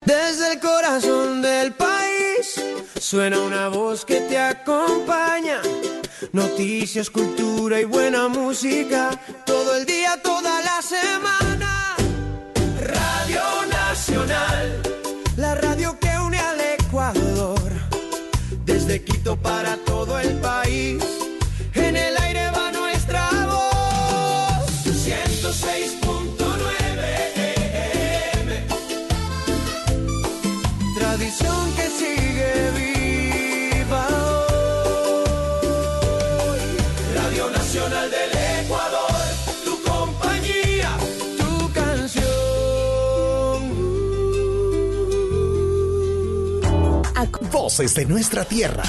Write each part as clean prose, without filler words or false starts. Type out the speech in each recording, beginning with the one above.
Desde el corazón del país suena una voz que te acompaña. Noticias, cultura y buena música, todo el día, toda la semana. Radio Nacional, la radio que une al Ecuador. Desde Quito para todo el país, en el aire va nuestra voz. 106.9 AM, tradición que sigue viva hoy. Radio Nacional del Ecuador, tu compañía, tu canción. Voces de nuestra tierra.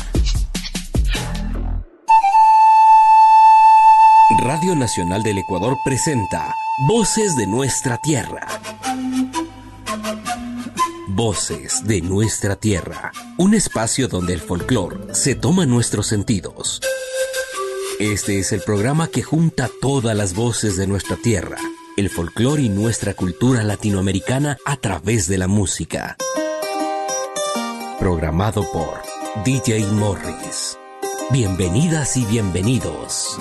Radio Nacional del Ecuador presenta Voces de nuestra tierra. Voces de nuestra tierra, un espacio donde el folclore se toma nuestros sentidos. Este es el programa que junta todas las voces de nuestra tierra, el folclore y nuestra cultura latinoamericana a través de la música. Programado por DJ Morris. Bienvenidas y bienvenidos.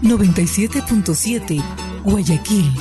97.7 Guayaquil.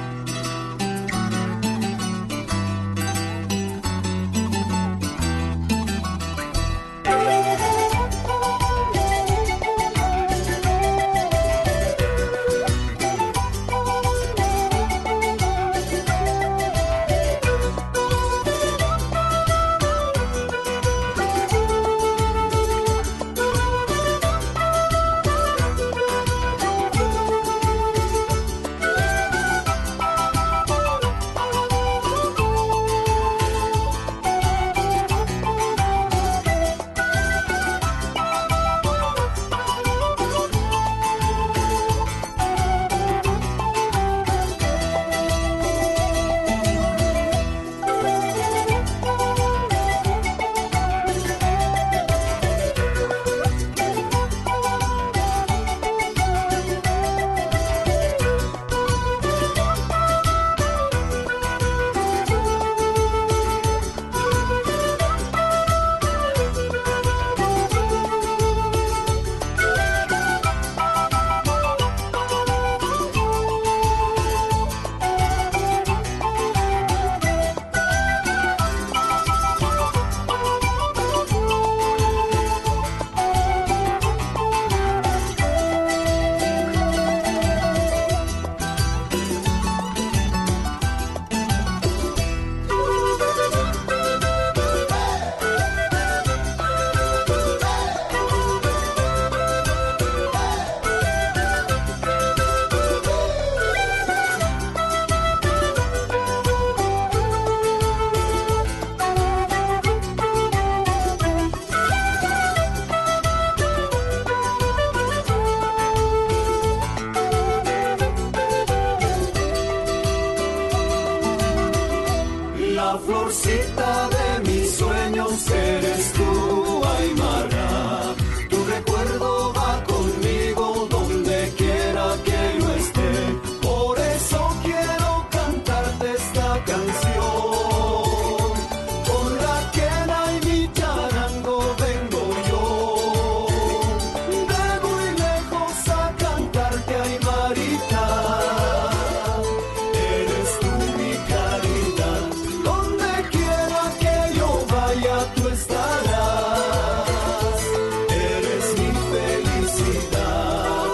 florcita de mis sueños eres tú, Aymara. Tu recuerdo va conmigo donde quiera que yo esté. Por eso quiero cantarte esta canción. Con la quena y mi charango vengo yo. De muy lejos a cantarte, Aymarita. Eres tú mi caridad. Donde quiera que yo vaya tú estarás. Eres mi felicidad.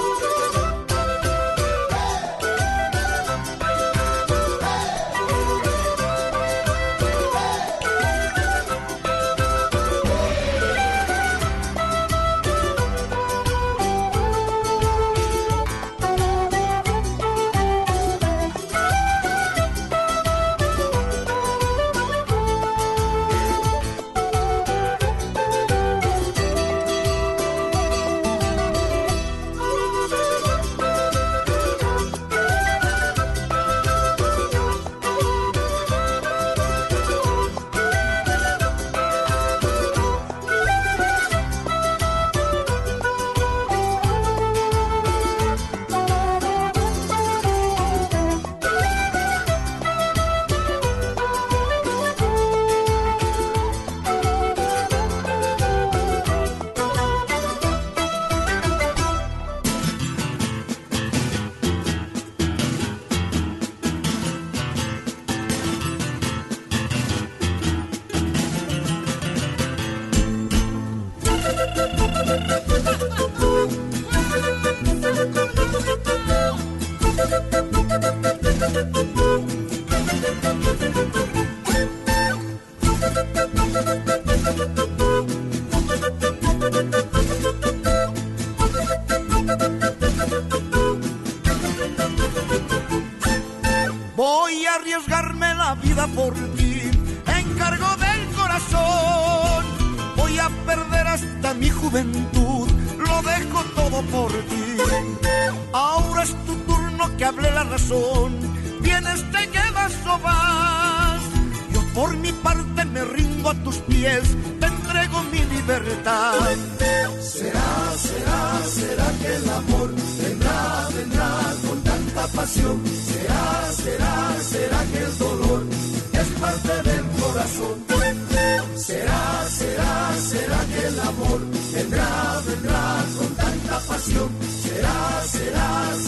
Voy a arriesgarme la vida por ti, encargo del corazón. Voy a perder hasta mi juventud, lo dejo todo por ti. Ahora es tu turno que hable la razón, vienes, te quedas o vas. Yo por mi parte me rindo a tus pies, te entrego mi libertad. Será que el amor vendrá con tanta pasión. Será que el dolor es parte del corazón. Será que el amor vendrá con tanta pasión. Será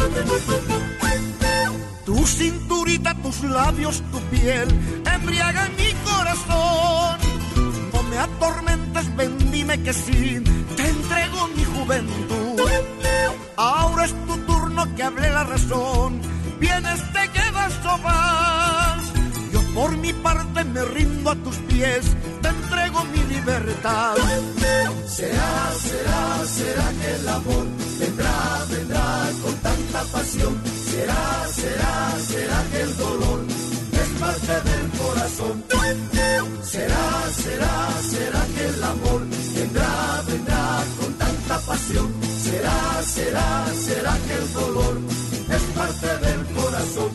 Tu cinturita, tus labios, tu piel embriagan mi corazón. No me atormentes, ven, dime que sí, te entrego mi juventud. Ahora es tu turno que hable la razón. Vienes, te quedas o vas. Yo por mi parte me rindo a tus pies, te entrego mi libertad. Será, será, será que el amor vendrá, vendrá con tanta pasión. Será, será, será que el dolor es parte del corazón. Será, será, será que el amor vendrá, vendrá con tanta pasión. Será, será, será que el dolor es parte del corazón.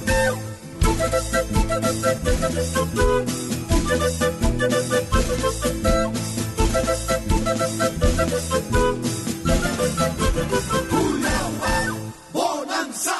Bonanza.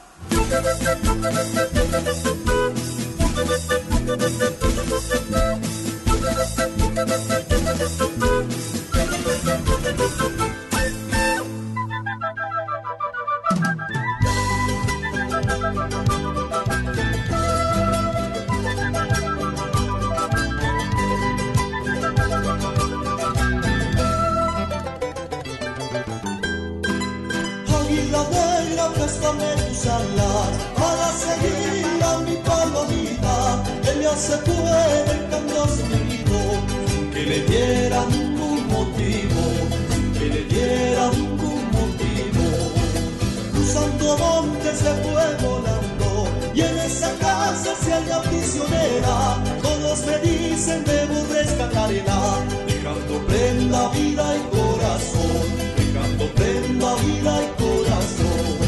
Préstame tus alas para seguir a mi palomita. Ella se fue dejando su nido sin que le diera ningún motivo, sin que le diera ningún motivo. Cruzando montes se fue volando y en esa casa se halla prisionera. Todos me dicen debo rescatarla, dejando prenda vida y corazón, dejando prenda vida y corazón.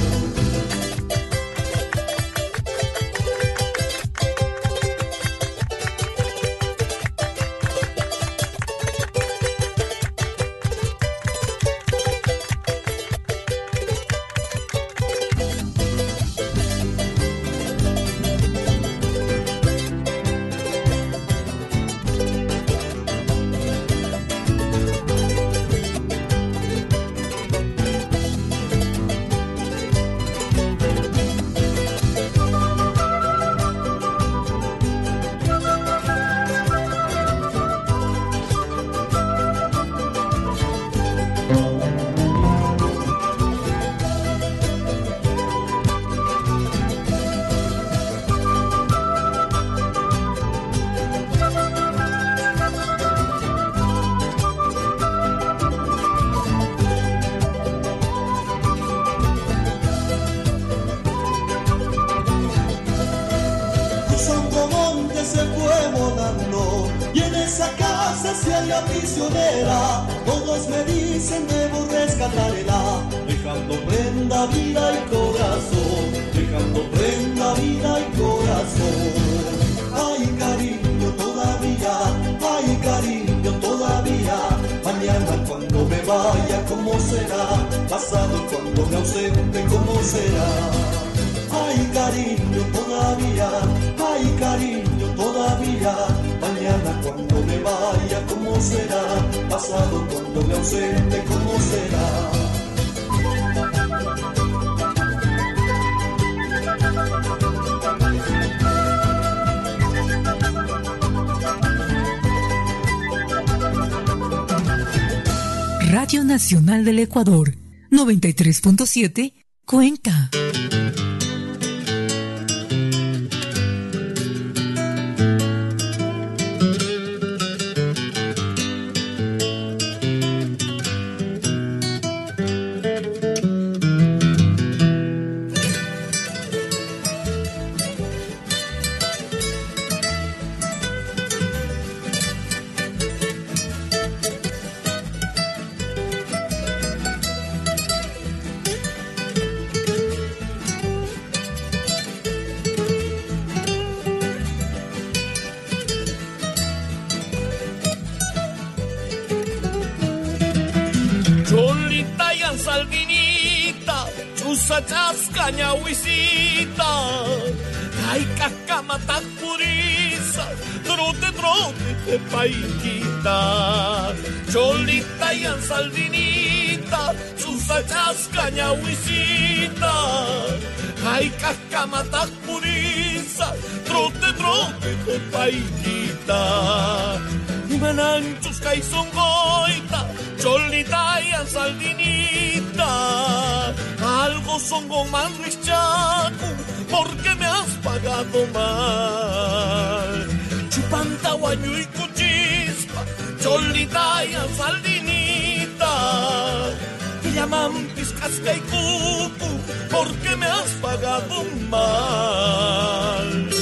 Prisionera, todos me dicen debo rescatarla, dejando prenda, vida y corazón, dejando prenda, vida y corazón. Ay cariño todavía, ay cariño todavía, mañana cuando me vaya cómo será, pasado cuando me ausente cómo será. Ay cariño todavía, ay cariño todavía, mañana cuando me vaya cómo será, pasado cuando me ausente cómo será. Radio Nacional del Ecuador, 93.7, Cuenca. Chascaña huisita, ay cascamata puriza, trote trote de paiquita, cholita y ansaldinita, sus Chapisa chascaña huisita, ay cascamata purisa, trote trote paiquita, y mananchos caizongoita, cholita y saldinita, algo son gomas richaco, porque me has pagado mal. Chupanta, guaño y cuchispa, cholita y saldinita, te llaman piscasca y cucu, porque me has pagado mal.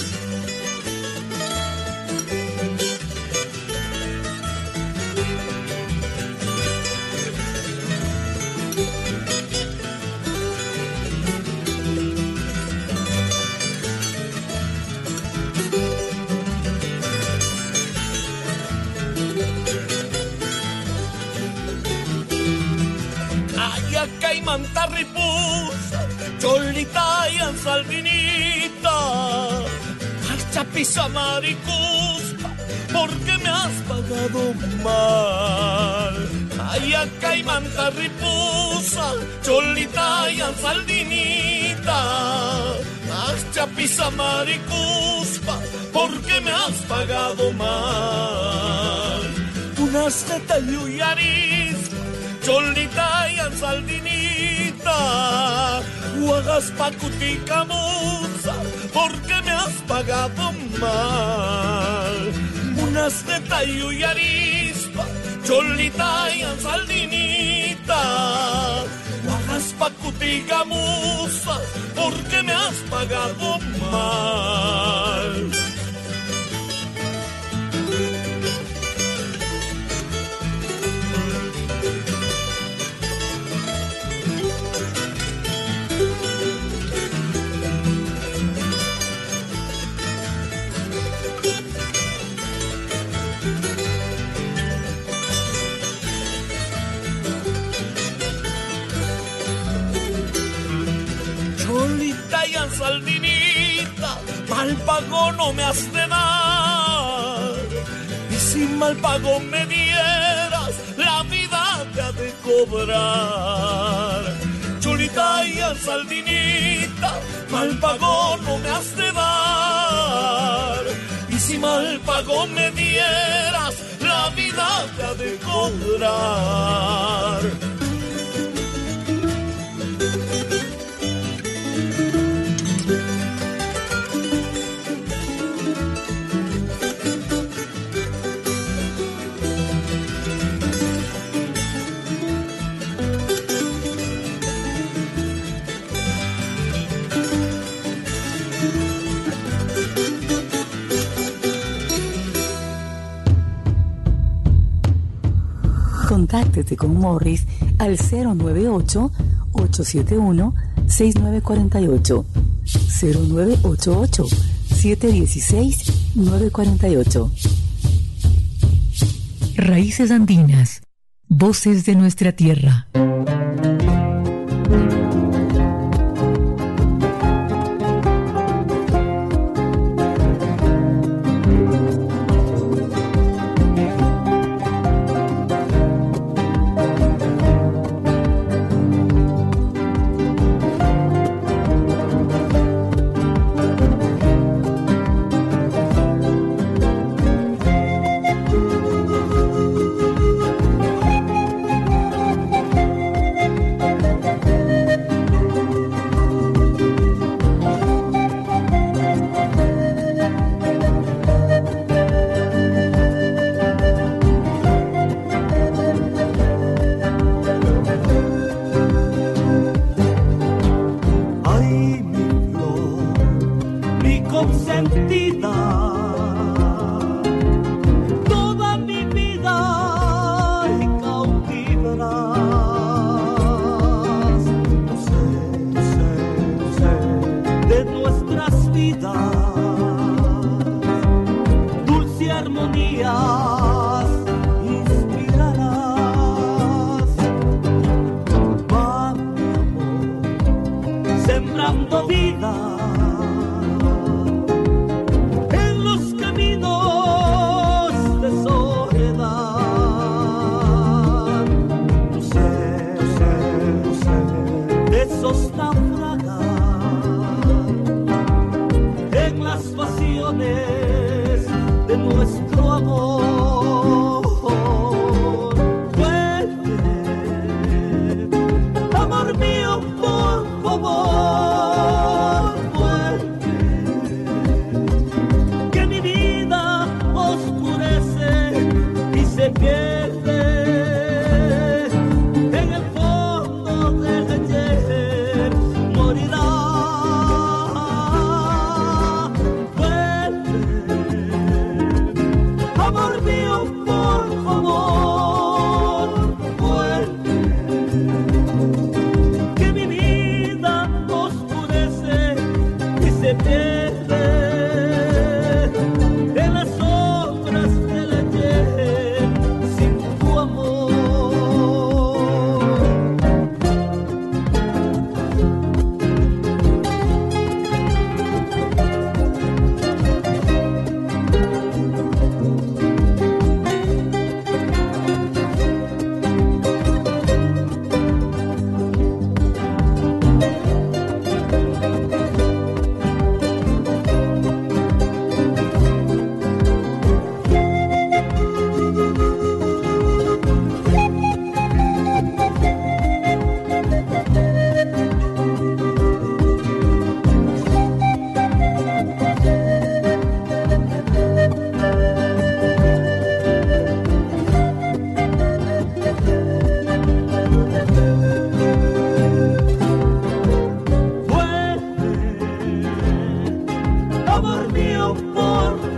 Caimanta ripusa, cholita y saldinita, al chapisa maricuspa, porque me has pagado mal. Ay, acá y manta ripusa, cholita y saldinita, al chapisa maricuspa, porque me has pagado mal. Unas tetas y arispa, cholita y saldinita, guagaspa cutica musa, porque me has pagado mal. Unas de tallo y arispa, cholita y saldinita, guagaspa cutica musa, porque me has pagado mal. Saldinita, mal pago no me has de dar, y si mal pago me dieras, la vida te ha de cobrar. Cholita y saldinita, mal pago no me has de dar, y si mal pago me dieras, la vida te ha de cobrar. Contáctete con Morris al 098-871-6948, 0988-716-948. Raíces Andinas, voces de nuestra tierra.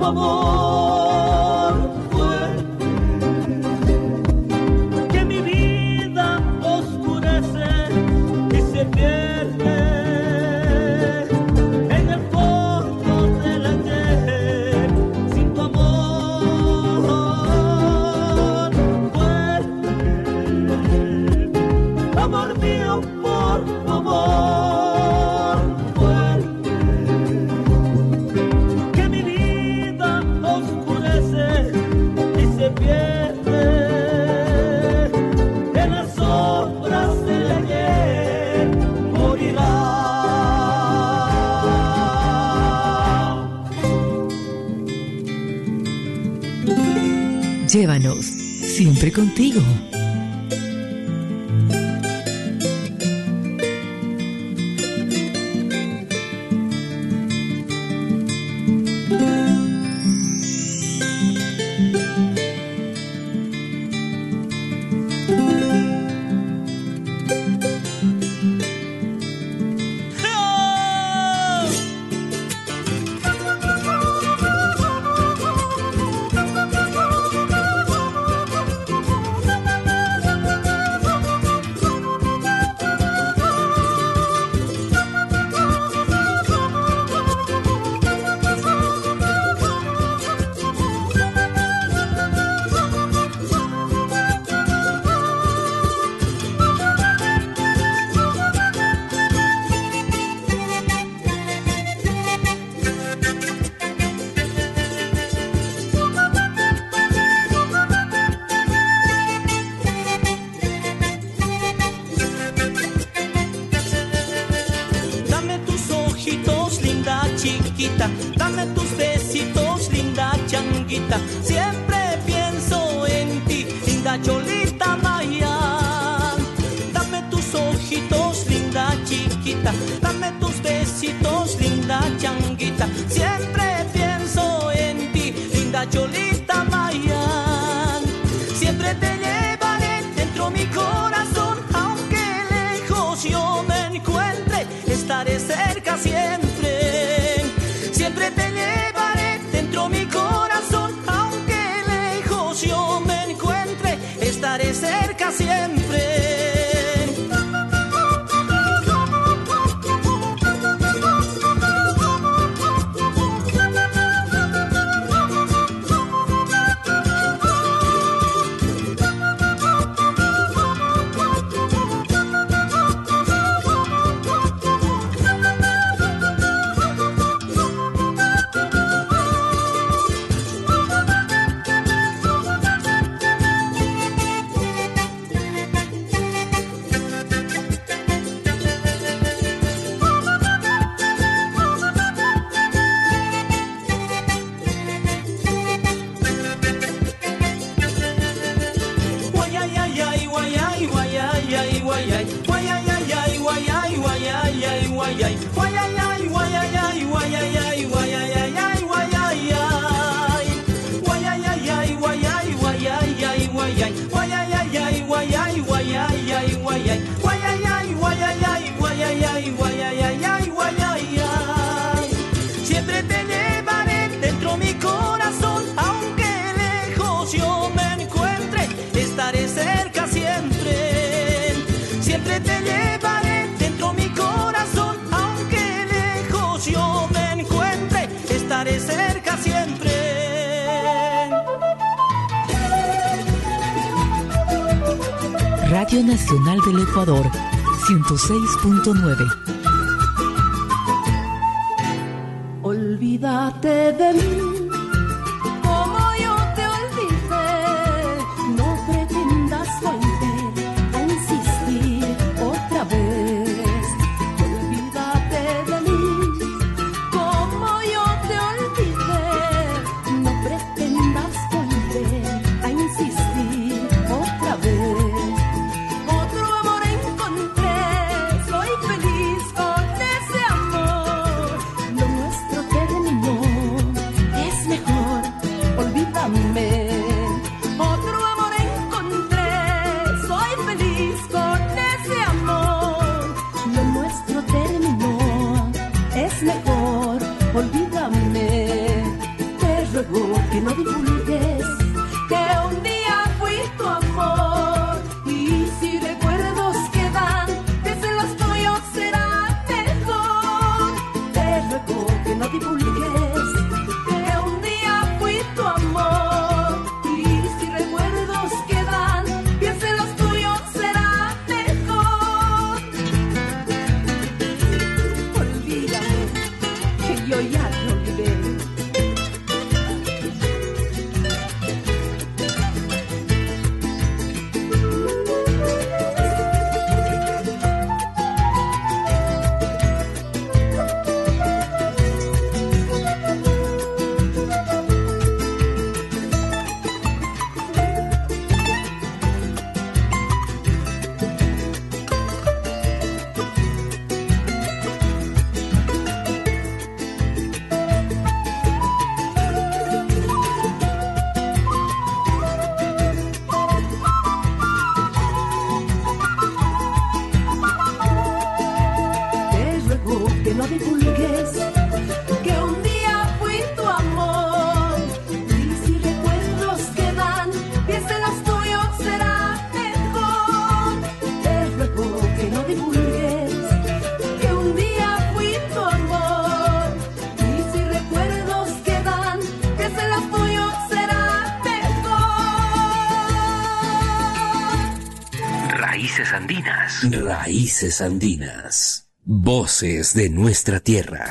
amor fuerte, que mi vida oscurece y se pierde en el fondo del ayer. Sin tu amor fuerte, amor mío, por favor, fuerte, que mi vida oscurece y se pierde en las sombras del ayer. Morirá. Llévanos siempre contigo. Dame tus ojitos, linda chiquita, dame tus besitos, linda changuita. Siempre pienso en ti, linda cholita Maya. Dame tus ojitos, linda chiquita, dame tus besitos, linda changuita. Siempre pienso en ti, linda cholita Maya. Siempre te llevaré dentro mi corazón, aunque lejos yo me encuentre, estaré cerca siempre. Siempre te llevaré dentro mi corazón, aunque lejos yo me encuentre, estaré cerca siempre. Siempre te llevaré dentro mi corazón, aunque lejos yo me encuentre, estaré cerca siempre. Siempre te llevaré dentro mi corazón, aunque lejos yo me encuentre, estaré cerca siempre. Radio Nacional del Ecuador, 106.9. Olvídate de mí, como yo te olvidé. No pretendas volver a insistir otra vez. Olvídate de mí, como yo te olvidé. No pretendas volver a insistir otra vez. Otro amor encontré, soy feliz con ese amor. Lo nuestro terminó, es mejor, olvídame. Otro amor encontré, soy feliz con ese amor. Lo nuestro terminó, es mejor, olvídame. Te ruego que no divulgues que un día fui tu amor. Y si recuerdos quedan, que se los tuyos será mejor. Te ruego que no divulgues que un día fui tu amor. Y si recuerdos quedan, que se los tuyos será mejor. Olvídame, que yo ya te olvidé. Que no divulgues que un día fui tu amor. Y si recuerdos quedan, piensa los tuyos será mejor. Te ruego que no divulgues que un día fui tu amor. Y si recuerdos quedan, piensa los tuyos será mejor. Raíces andinas. Raíces andinas. Voces de nuestra tierra.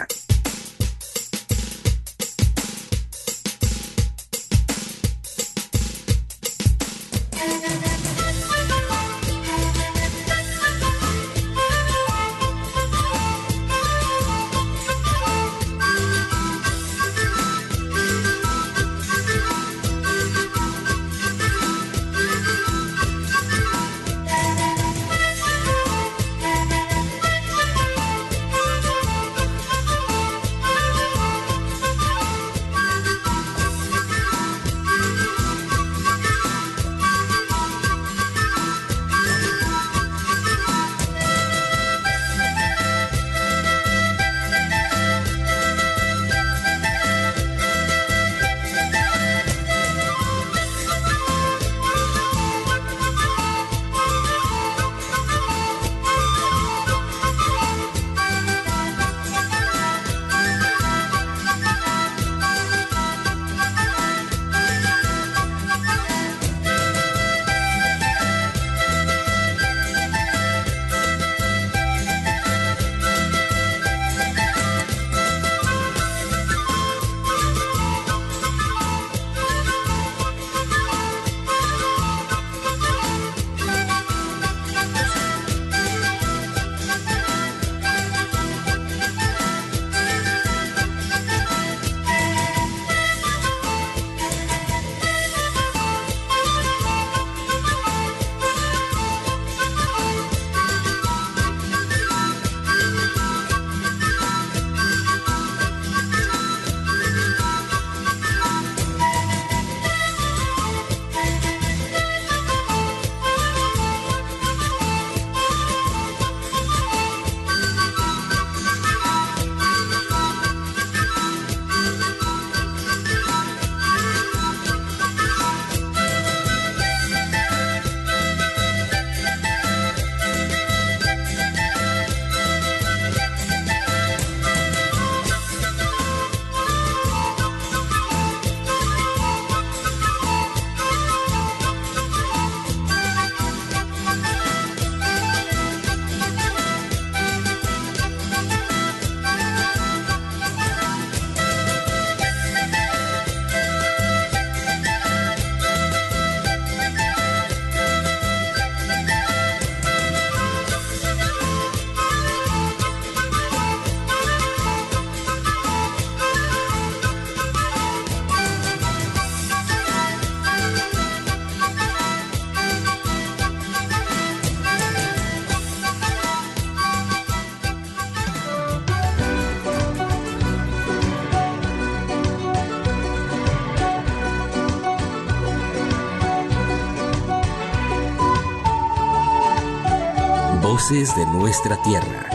Voces de nuestra tierra.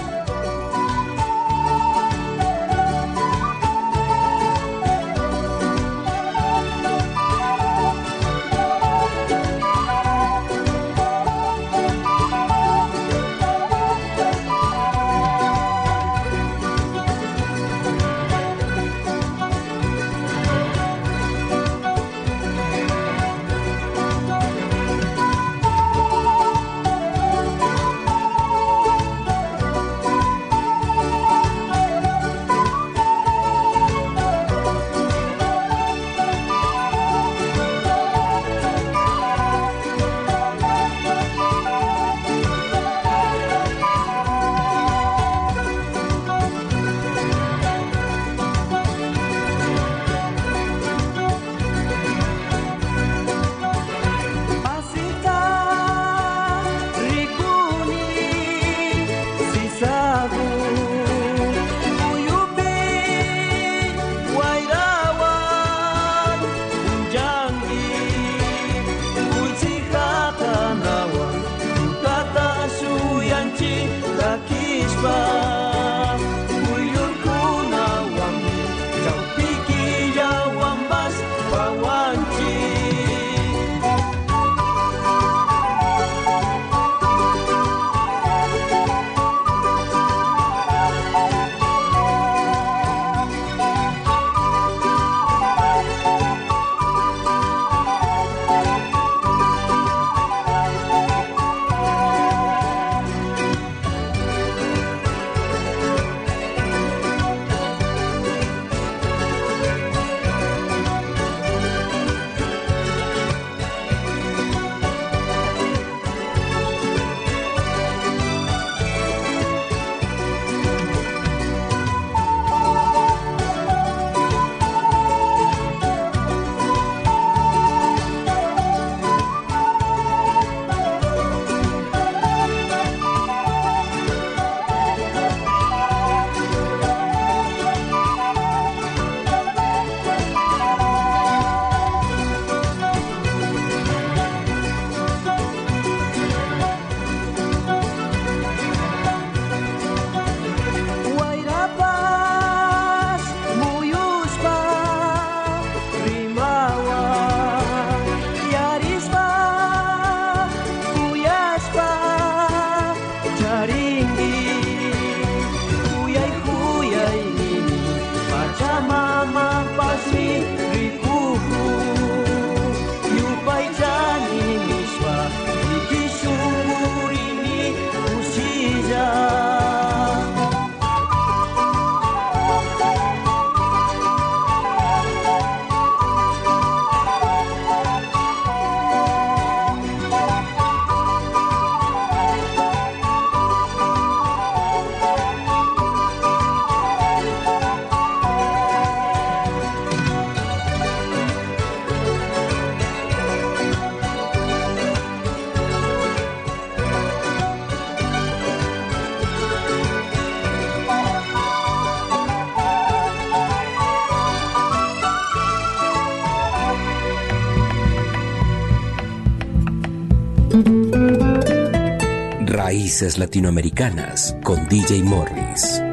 Raíces Latinoamericanas con DJ Morris.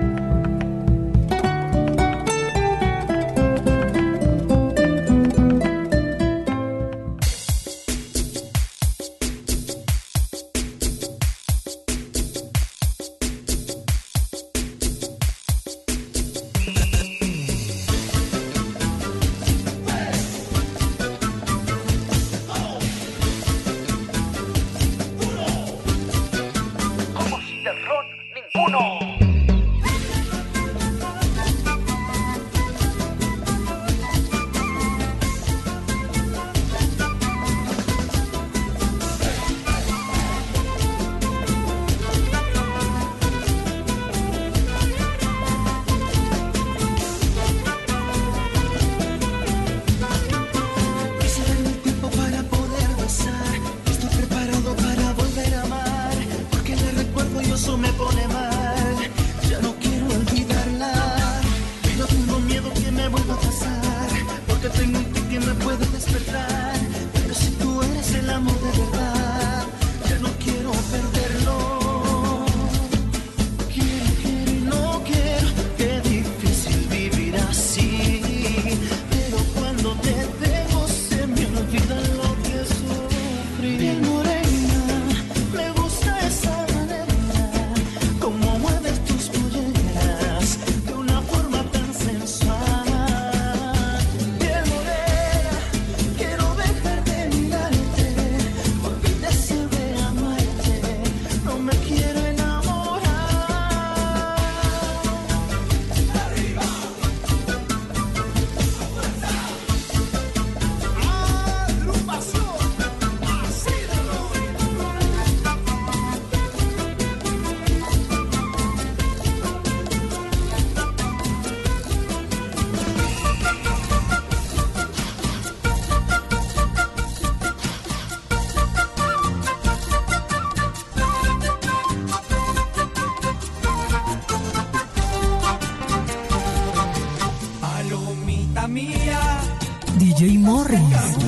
DJ Morris.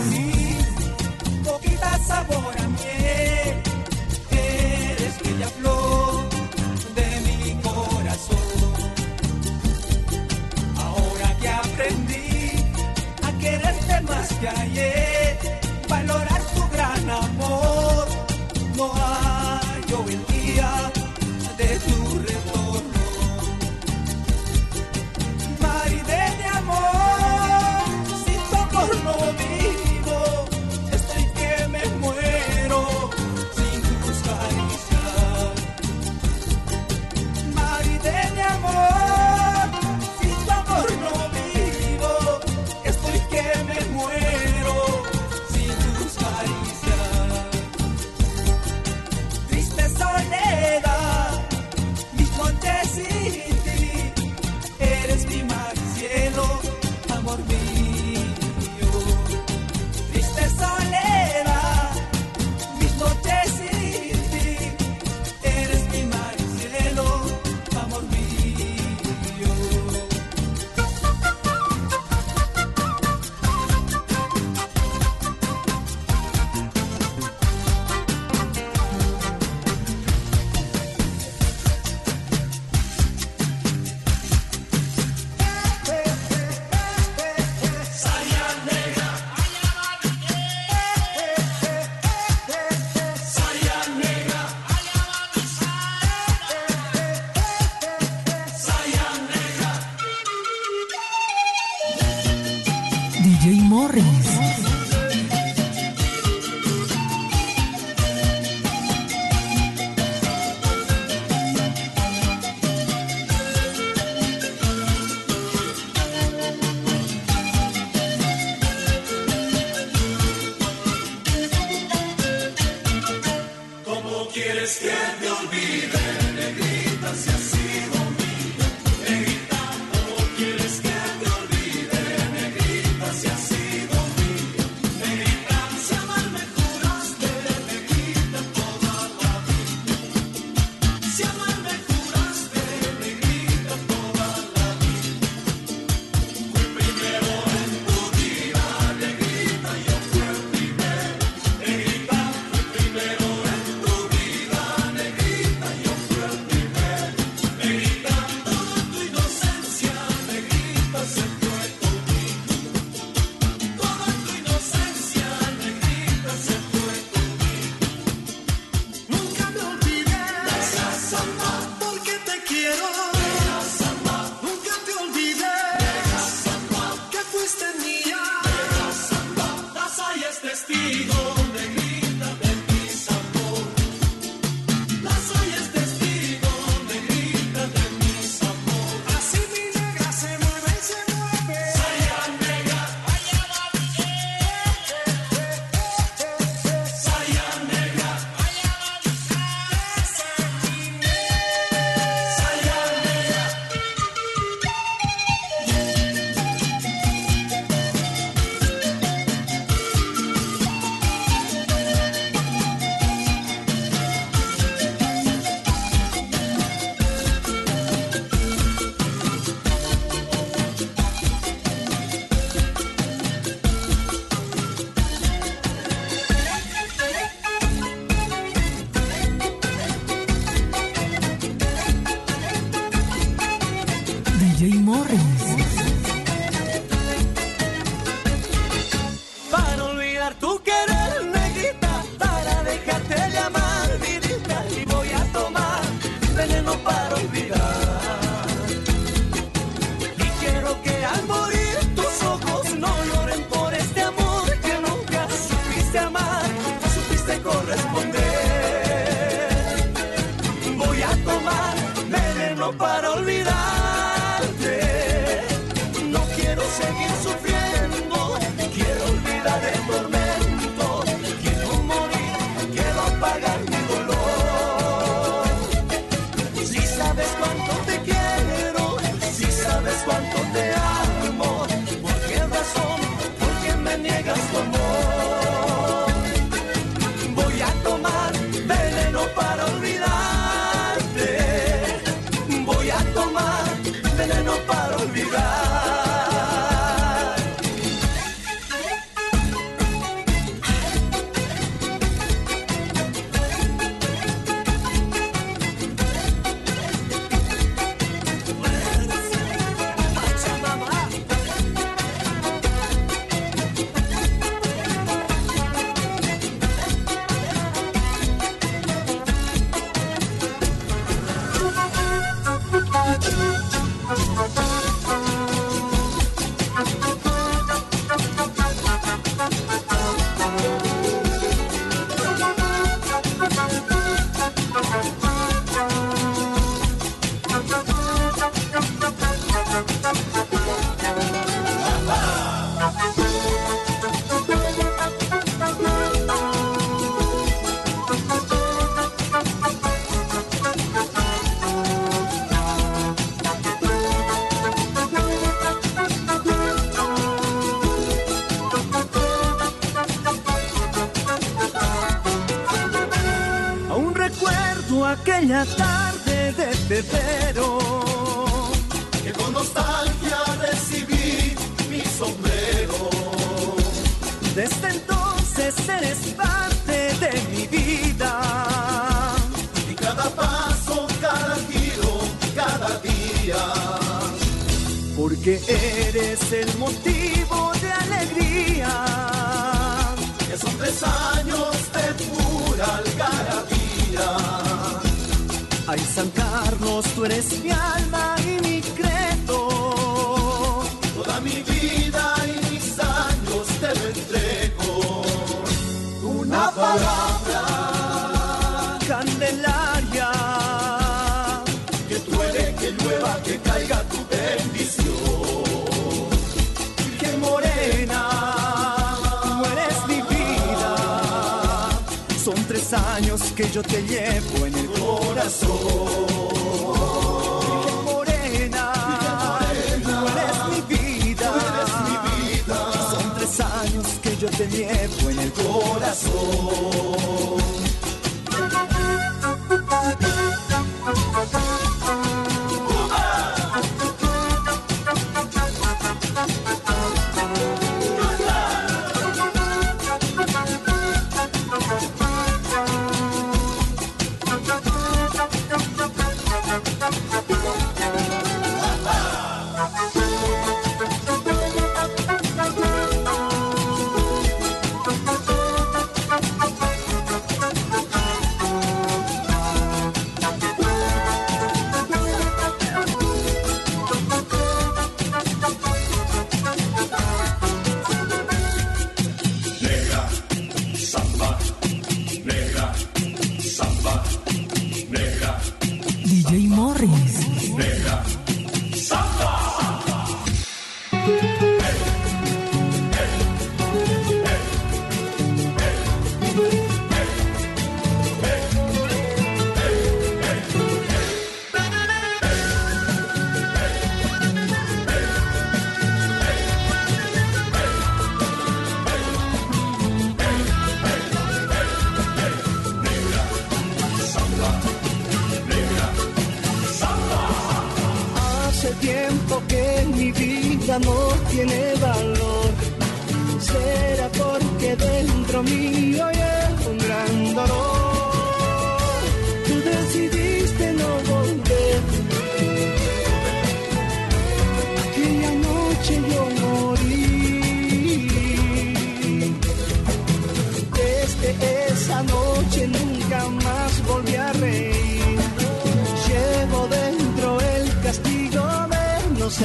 Poquita sabor a miel, eres bella flor de mi corazón. Ahora que aprendí a quererte más que ayer, valorar tu gran amor, no hallo el día de tu retorno. Maride de amor, sin tu amor no vivo, estoy que me muero sin tus caricias. Maride de amor, sin tu amor no vivo, estoy que me muero sin tus caricias. DJ Morris. Para olvidar tu querer, negrita, para dejarte llamar, vidita, y voy a tomar veneno para olvidar. Y quiero que al morir tus ojos no lloren por este amor que nunca supiste amar, supiste corresponder. Voy a tomar veneno para olvidarte. No quiero seguir sufriendo, quiero olvidar el tormento, quiero morir, quiero apagar mi dolor. Si sabes cuánto te quiero, si sabes cuánto te amo, ¿por qué razón, por qué me niegas tu amor? Voy a tomar veneno para olvidarte, voy a tomar veneno para olvidar. Aún recuerdo aquella tarde de febrero, Que con nostalgia recibí mi sombrero. desde entonces eres parte de mi vida. Y cada paso, cada giro, cada día. Porque eres el motivo de alegría. Que son 3 años de pura algarabía. Ay, San Carlos, tú eres mi alma y mi credo. Toda mi vida y mis años te lo entrego. Una palabra Candelaria, que truene, que llueva, que caiga tu bendición. que morena, tú eres mi vida. Son 3 años que yo te llevo en el corazón. Que morena, tú eres mi vida. Son 3 años que yo te llevo en el corazón. DJ Morris. Hace tiempo que mi vida no tiene valor. Será porque dentro mío hay un gran dolor. Tú decidiste no volver.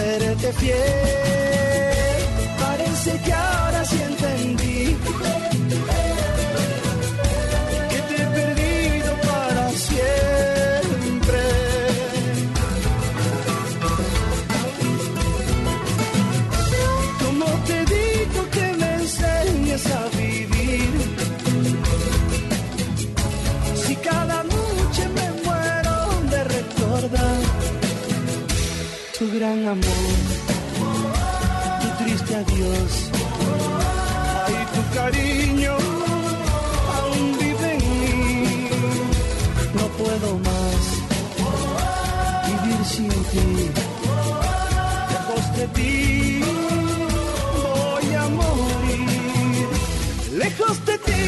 serte fiel. Parece que ahora sí entendí que te he perdido para siempre. ¿Cómo te digo que me enseñes a vivir? Si cada noche me muero de recordar tu gran amor, tu triste adiós, ay, tu cariño aún vive en mí. No puedo más vivir sin ti, lejos de ti voy a morir, lejos de ti.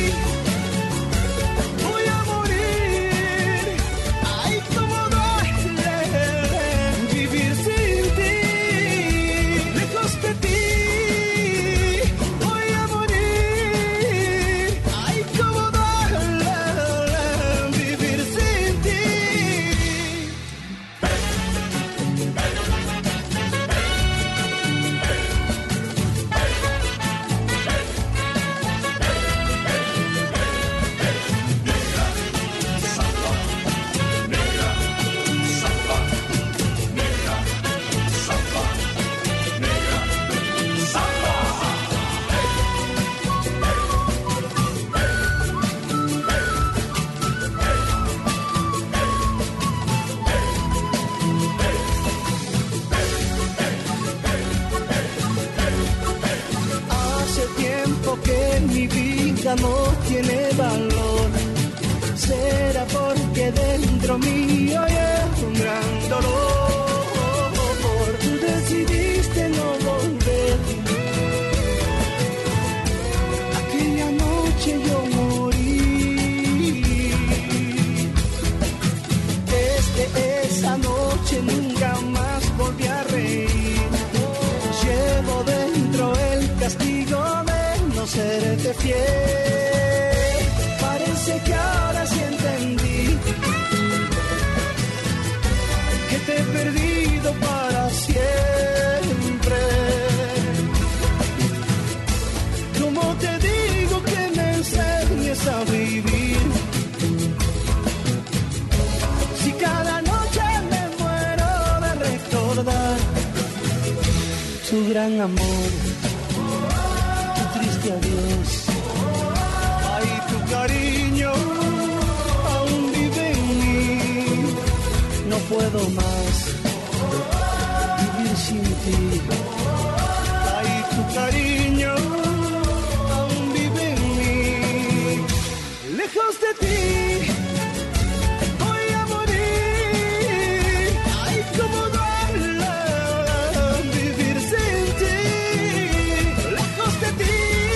No tiene valor, será porque dentro mío hay un gran dolor. Tú decidiste no volver, aquella noche yo morí. Desde esa noche nunca más volví a reír. Llevo dentro el castigo de no serte fiel. Parece que ahora sí entendí que te he perdido para siempre. ¿Cómo te digo que me enseñes a vivir? Si cada noche me muero de recordar tu gran amor, adiós, ay, tu cariño aún vive en mí. No puedo más vivir sin ti, ay, tu cariño aún vive en mí. Lejos de ti voy a morir, ay, cómo duele vivir sin ti. Lejos de ti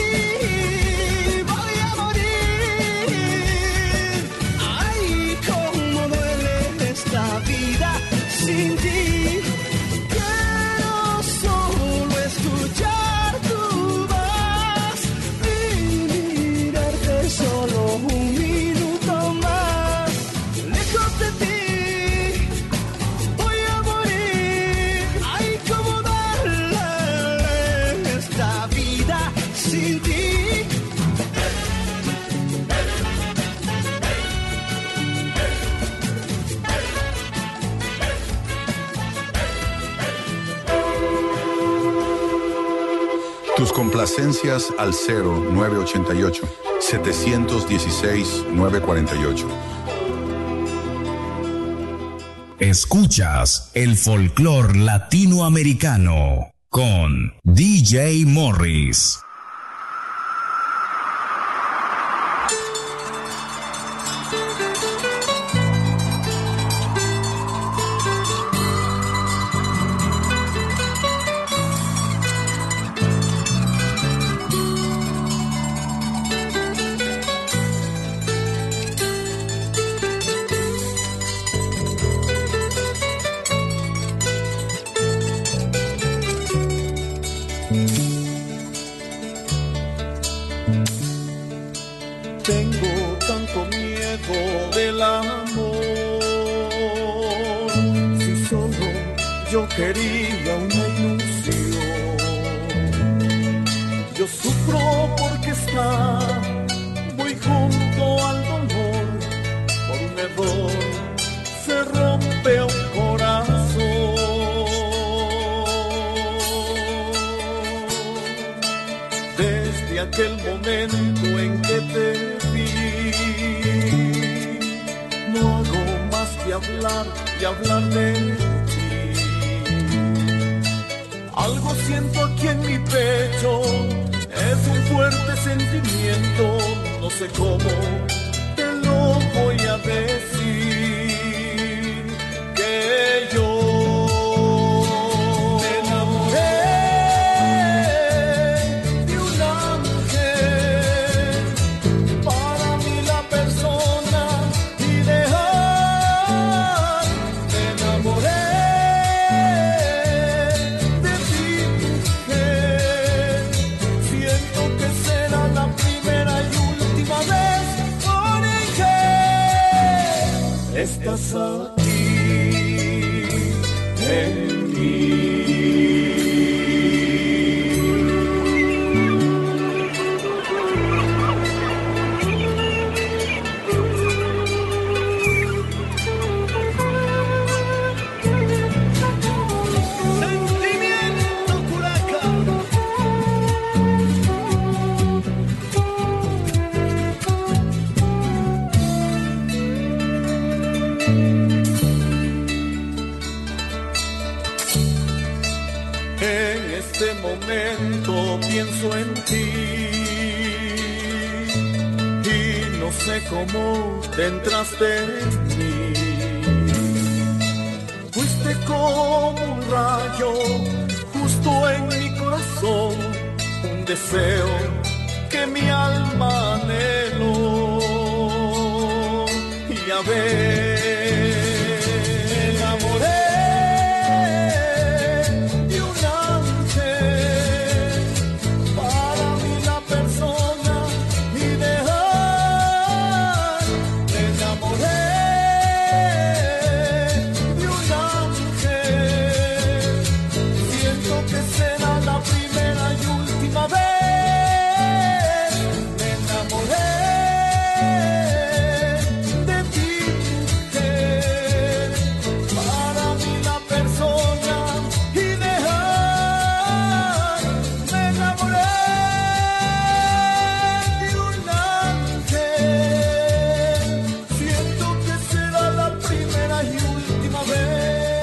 sin ti, quiero solo escuchar tu voz y mirarte solo un minuto más. Lejos de ti voy a morir, ay, cómo darle esta vida sin ti. Tus complacencias al 0988-716-948. Escuchas el folclor latinoamericano con DJ Morris. Tengo tanto miedo del amor. Si solo yo quería una desde aquel momento en que te vi. No hago más que hablar y hablar de ti. Algo siento aquí en mi pecho, es un fuerte sentimiento, no sé cómo te lo voy a decir, que yo me enamoré de un ángel, para mí la persona ideal. Me enamoré de ti, mujer, siento que será la primera y última vez por que estás aquí en mí. Sentimiento Curaca. En este momento pienso en ti y no sé cómo te entraste en mí. Fuiste como un rayo justo en mi corazón, un deseo que mi alma anheló. Y a ver, me enamoré de un ángel, para mí la persona ideal. Me enamoré de un ángel, siento que será la primera y última vez. Me enamoré de ti, mujer, para mí la persona ideal. Me enamoré de un ángel, siento que será la primera y última vez.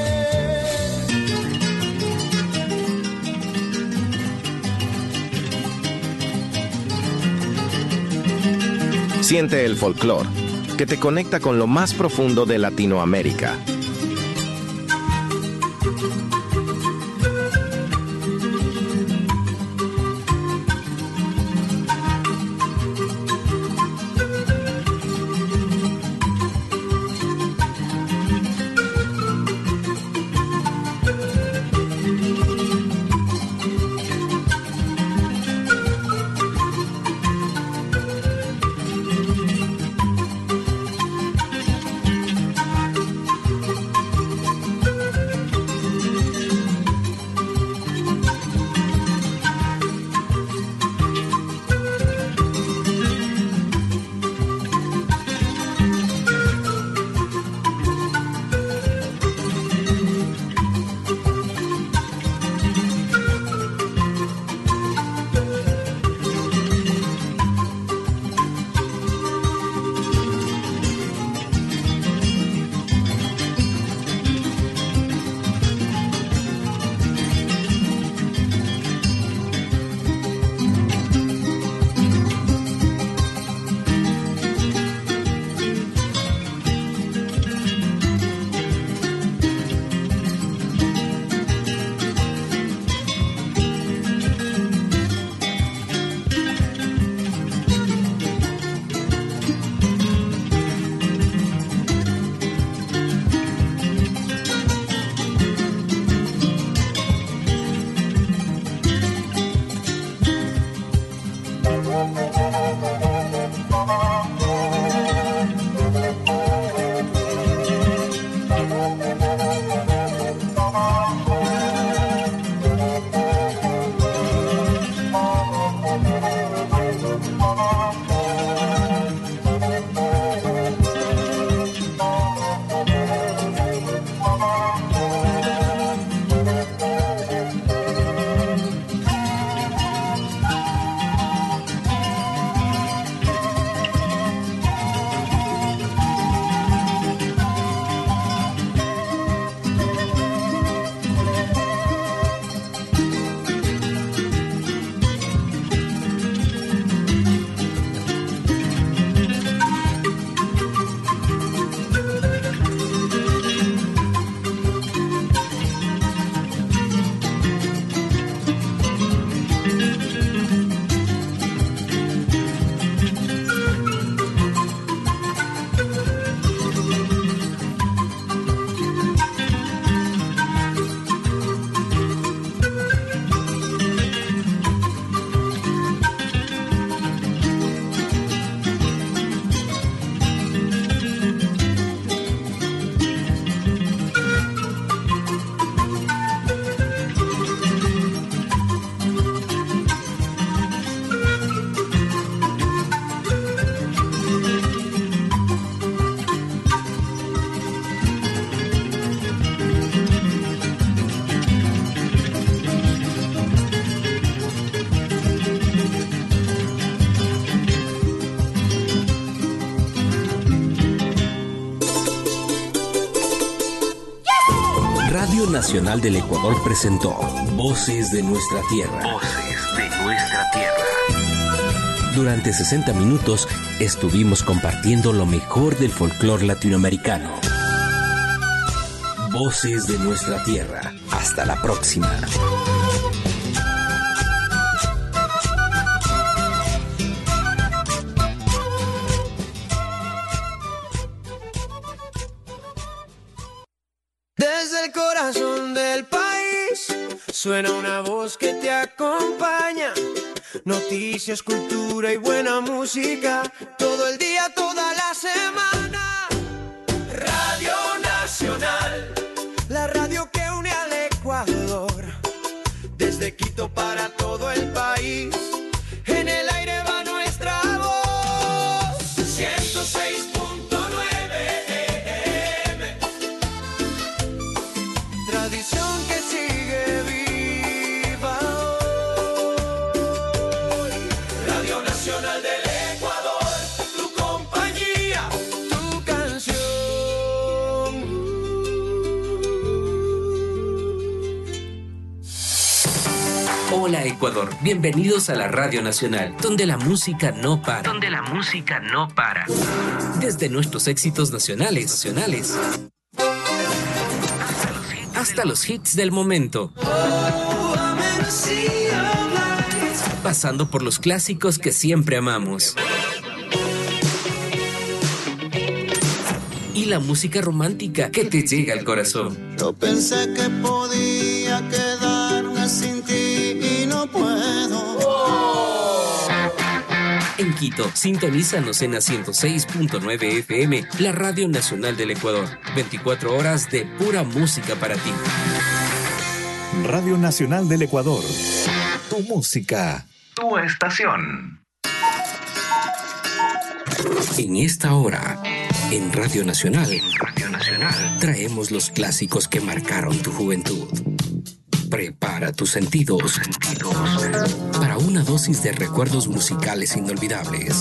Siente el folclore, que te conecta con lo más profundo de Latinoamérica. Nacional del Ecuador presentó Voces de Nuestra Tierra. Voces de Nuestra Tierra. Durante 60 minutos estuvimos compartiendo lo mejor del folclore latinoamericano. Voces de Nuestra Tierra. Hasta la próxima. Desde el corazón del país suena una voz que te acompaña. Noticias, cultura y buena música. Todo el día, toda la semana. Radio Nacional, la radio que une al Ecuador. Desde Quito para todo el país. En el aire va nuestra voz. 106.9 FM. Tradición que sigue viva hoy. Radio Nacional del Ecuador, tu compañía, tu canción. Hola Ecuador, bienvenidos a la Radio Nacional, donde la música no para. Donde la música no para. Desde nuestros éxitos nacionales. Hasta los hits del momento. Pasando por los clásicos que siempre amamos. Y la música romántica que te llega al corazón. Yo pensé que podía quedarme sin ti y no puedo. En Quito, sintonízanos en la 106.9 FM, la Radio Nacional del Ecuador. 24 horas de pura música para ti. Radio Nacional del Ecuador. Tu música. Tu estación. En esta hora, en Radio Nacional, traemos los clásicos que marcaron tu juventud. Prepara tus sentidos para una dosis de recuerdos musicales inolvidables.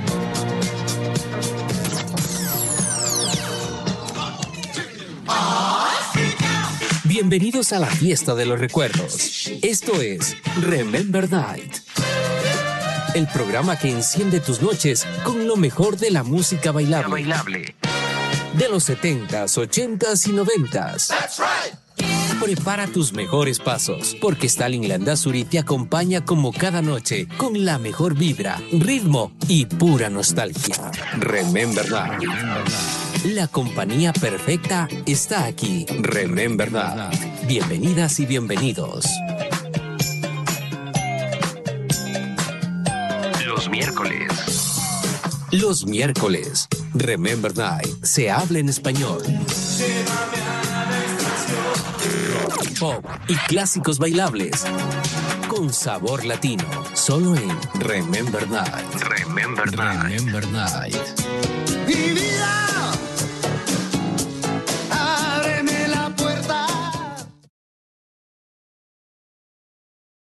Bienvenidos a la fiesta de los recuerdos. Esto es Remember Night, el programa que enciende tus noches con lo mejor de la música bailable. De los 70s, 80s y 90s. That's right. Prepara tus mejores pasos, porque Stalin Landazuri te acompaña como cada noche con la mejor vibra, ritmo y pura nostalgia. Remember Night. La compañía perfecta está aquí. Remember Night. Bienvenidas y bienvenidos. Los miércoles, Remember Night se habla en español. Pop y clásicos bailables con sabor latino, solo en Remember Night. Remember Night.